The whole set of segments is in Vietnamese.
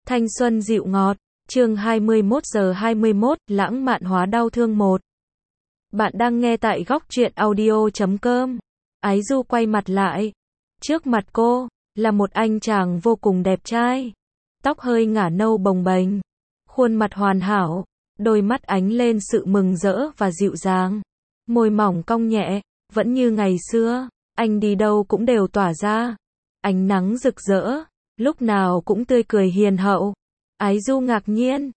Thanh xuân dịu ngọt, chương 21 giờ 21, lãng mạn hóa đau thương 1. Bạn đang nghe tại góc truyện audio.com. Ái Du quay mặt lại. Trước mặt cô, là một anh chàng vô cùng đẹp trai. Tóc hơi ngả nâu bồng bềnh. Khuôn mặt hoàn hảo, đôi mắt ánh lên sự mừng rỡ và dịu dàng. Môi mỏng cong nhẹ, vẫn như ngày xưa, anh đi đâu cũng đều tỏa ra ánh nắng rực rỡ, lúc nào cũng tươi cười hiền hậu. Ái Du ngạc nhiên,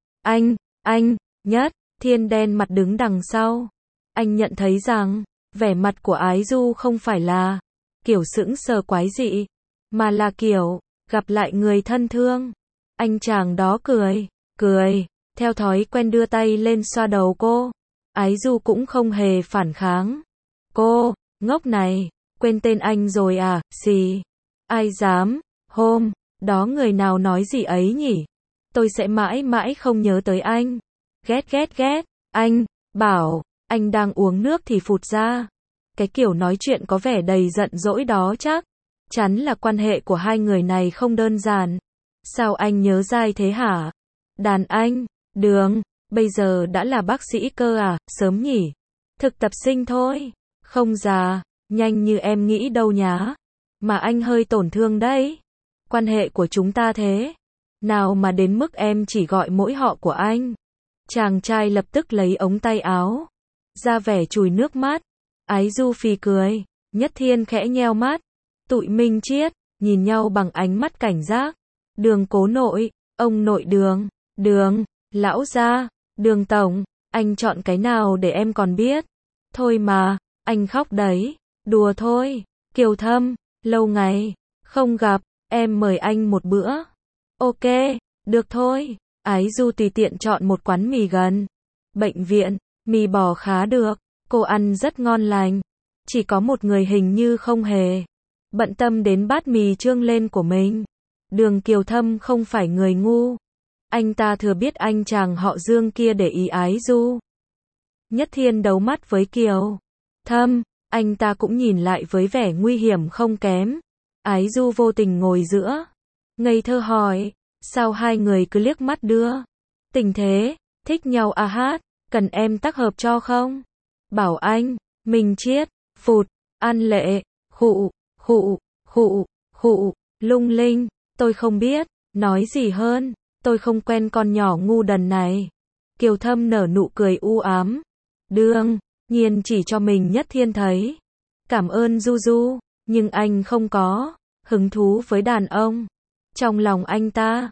anh, Nhất Thiên đen mặt đứng đằng sau. Anh nhận thấy rằng, vẻ mặt của Ái Du không phải là kiểu sững sờ quái dị, mà là kiểu gặp lại người thân thương. Anh chàng đó cười, theo thói quen đưa tay lên xoa đầu cô. Ái Du cũng không hề phản kháng. Cô, ngốc này, quên tên anh rồi à, xì. Ai dám, hôm đó người nào nói gì ấy nhỉ? Tôi sẽ mãi mãi không nhớ tới anh. Ghét, anh, bảo, anh đang uống nước thì phụt ra. Cái kiểu nói chuyện có vẻ đầy giận dỗi đó chắc chắn là quan hệ của hai người này không đơn giản. Sao anh nhớ dai thế hả? Đàn anh, Đường, bây giờ đã là bác sĩ cơ à, sớm nhỉ? Thực tập sinh thôi, không già, nhanh như em nghĩ đâu nhá. Mà anh hơi tổn thương đấy. Quan hệ của chúng ta thế nào mà đến mức em chỉ gọi mỗi họ của anh? Chàng trai lập tức lấy ống tay áo ra vẻ chùi nước mắt. Ái Du phì cười. Nhất Thiên khẽ nheo mắt. Tụi Minh Chiết nhìn nhau bằng ánh mắt cảnh giác. Đường cố nội, ông nội Đường, lão gia, Đường tổng, anh chọn cái nào để em còn biết? Thôi mà, anh khóc đấy. Đùa thôi. Kiều Thâm, lâu ngày không gặp, em mời anh một bữa. Ok, được thôi. Ái Du tùy tiện chọn một quán mì gần bệnh viện, mì bò khá được, cô ăn rất ngon lành. Chỉ có một người hình như không hề bận tâm đến bát mì trương lên của mình. Đường Kiều Thâm không phải người ngu. Anh ta thừa biết anh chàng họ Dương kia để ý Ái Du. Nhất Thiên đấu mắt với Kiều Thâm, anh ta cũng nhìn lại với vẻ nguy hiểm không kém. Ái Du vô tình ngồi giữa, ngây thơ hỏi, sao hai người cứ liếc mắt đưa tình thế, thích nhau à hát, cần em tác hợp cho không? Bảo anh, Minh Chiết, phụt, An Lệ, khụ, Lung Linh, tôi không biết nói gì hơn, tôi không quen con nhỏ ngu đần này. Kiều Thâm nở nụ cười u ám. Đương nhiên chỉ cho mình Nhất Thiên thấy. Cảm ơn Du, nhưng anh không có hứng thú với đàn ông. Trong lòng anh ta,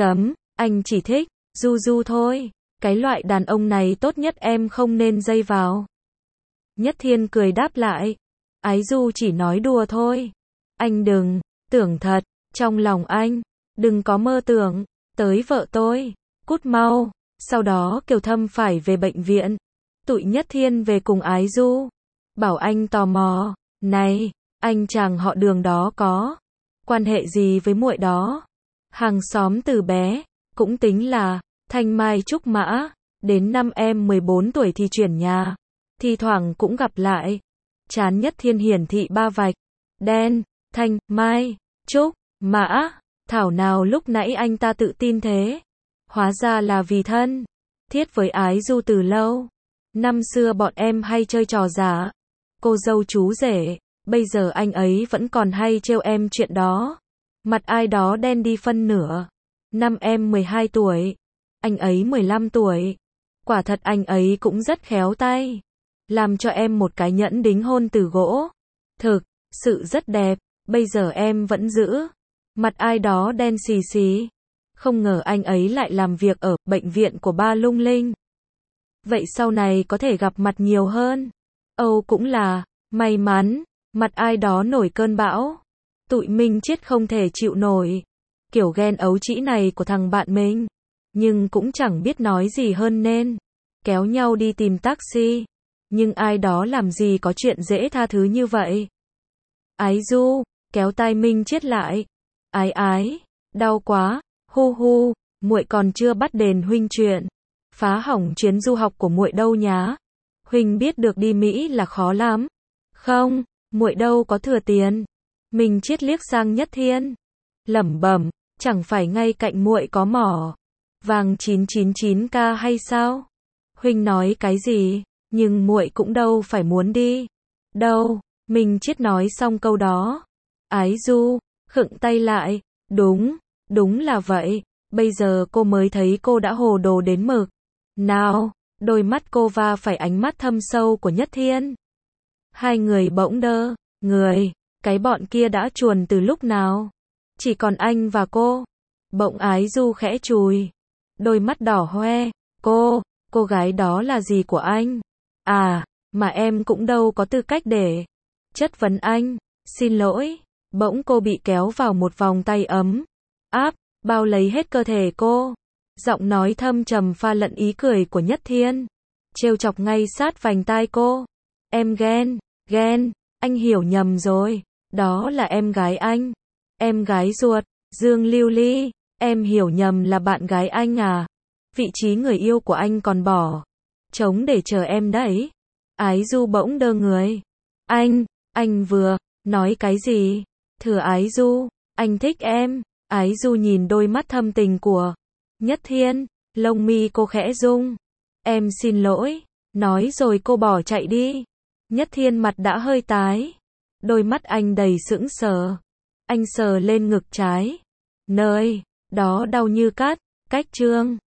anh chỉ thích Du thôi. Cái loại đàn ông này tốt nhất em không nên dây vào. Nhất Thiên cười đáp lại. Ái Du chỉ nói đùa thôi. Anh đừng tưởng thật, trong lòng anh, đừng có mơ tưởng tới vợ tôi. Cút mau. Sau đó Kiều Thâm phải về bệnh viện. Tụi Nhất Thiên về cùng Ái Du. Bảo anh tò mò, này, anh chàng họ Đường đó có quan hệ gì với muội đó? Hàng xóm từ bé, cũng tính là thanh mai trúc mã, đến năm em 14 tuổi thì chuyển nhà, thi thoảng cũng gặp lại. Trán Nhất Thiên hiển thị 3 vạch đen. Thanh mai trúc mã, thảo nào lúc nãy anh ta tự tin thế. Hóa ra là vì thân thiết với Ái Du từ lâu. Năm xưa bọn em hay chơi trò giả cô dâu chú rể, bây giờ anh ấy vẫn còn hay trêu em chuyện đó. Mặt ai đó đen đi phân nửa. Năm em 12 tuổi, anh ấy 15 tuổi. Quả thật anh ấy cũng rất khéo tay. Làm cho em một cái nhẫn đính hôn từ gỗ. Thực sự rất đẹp, bây giờ em vẫn giữ. Mặt ai đó đen xì. Không ngờ anh ấy lại làm việc ở bệnh viện của ba Lung Linh. Vậy sau này có thể gặp mặt nhiều hơn. Âu cũng là may mắn. Mặt ai đó nổi cơn bão. Tụi Minh Chiết không thể chịu nổi kiểu ghen ấu trĩ này của thằng bạn mình, nhưng cũng chẳng biết nói gì hơn nên kéo nhau đi tìm taxi. Nhưng ai đó làm gì có chuyện dễ tha thứ như vậy. Ái Du kéo tay Minh Chiết lại. Ái, đau quá. Hu, muội còn chưa bắt đền huynh chuyện phá hỏng chuyến du học của muội đâu nhá. Huynh biết được đi Mỹ là khó lắm. Không, muội đâu có thừa tiền. Minh Chiết liếc sang Nhất Thiên, lẩm bẩm, Chẳng phải ngay cạnh muội có mỏ vàng 999K hay sao? Huynh nói cái gì? Nhưng muội cũng đâu phải muốn đi. Đâu, Minh Chiết nói xong câu đó. Ái Du khựng tay lại, đúng là vậy, bây giờ cô mới thấy cô đã hồ đồ đến mực. Nào, đôi mắt cô va phải ánh mắt thâm sâu của Nhất Thiên. Hai người bỗng đơ người, cái bọn kia đã chuồn từ lúc nào? Chỉ còn anh và cô. Bỗng Ái Du khẽ chùi, đôi mắt đỏ hoe, cô gái đó là gì của anh? À, mà em cũng đâu có tư cách để chất vấn anh. Xin lỗi. Bỗng cô bị kéo vào một vòng tay ấm áp, bao lấy hết cơ thể cô. Giọng nói thâm trầm pha lẫn ý cười của Nhất Thiên, trêu chọc ngay sát vành tai cô. Em ghen, anh hiểu nhầm rồi, đó là em gái anh, em gái ruột, Dương Lưu Ly, em hiểu nhầm là bạn gái anh à? Vị trí người yêu của anh còn bỏ trống để chờ em đấy. Ái Du bỗng đơ người. Anh vừa nói cái gì? Thưa Ái Du, anh thích em. Ái Du nhìn đôi mắt thâm tình của Nhất Thiên, lông mi cô khẽ rung. Em xin lỗi, nói rồi cô bỏ chạy đi. Nhất Thiên mặt đã hơi tái, đôi mắt anh đầy sững sờ. Anh sờ lên ngực trái, nơi đó đau như cắt, cách trương.